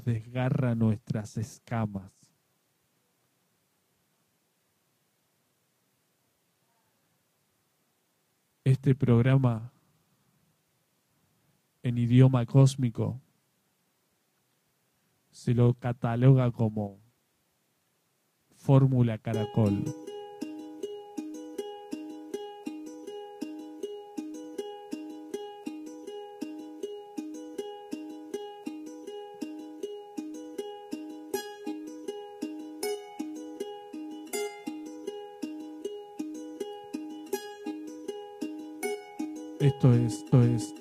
desgarra nuestras escamas. Este programa en idioma cósmico se lo cataloga como Fórmula Caracol. Esto es